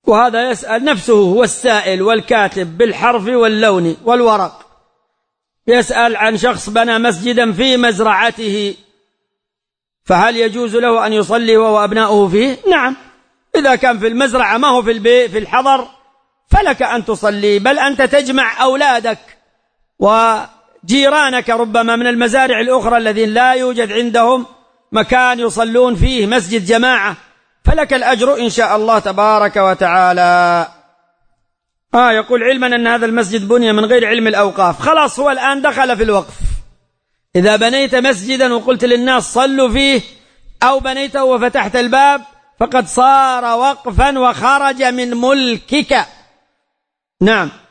وهذا يسأل نفسه، هو السائل والكاتب بالحرف واللون والورق، يسأل عن شخص بنى مسجدا في مزرعته، فهل يجوز له أن يصلي وهو وأبناؤه فيه؟ نعم، إذا كان في المزرعة ما هو في البيت في الحضر فلك أن تصلي، بل أنت تجمع أولادك وجيرانك ربما من المزارع الأخرى الذين لا يوجد عندهم مكان يصلون فيه مسجد جماعة، فلك الأجر إن شاء الله تبارك وتعالى. يقول علما أن هذا المسجد بني من غير علم الأوقاف، خلاص هو الآن دخل في الوقف. إذا بنيت مسجدا وقلت للناس صلوا فيه أو بنيته وفتحت الباب فقد صار وقفا وخرج من ملكك. نعم.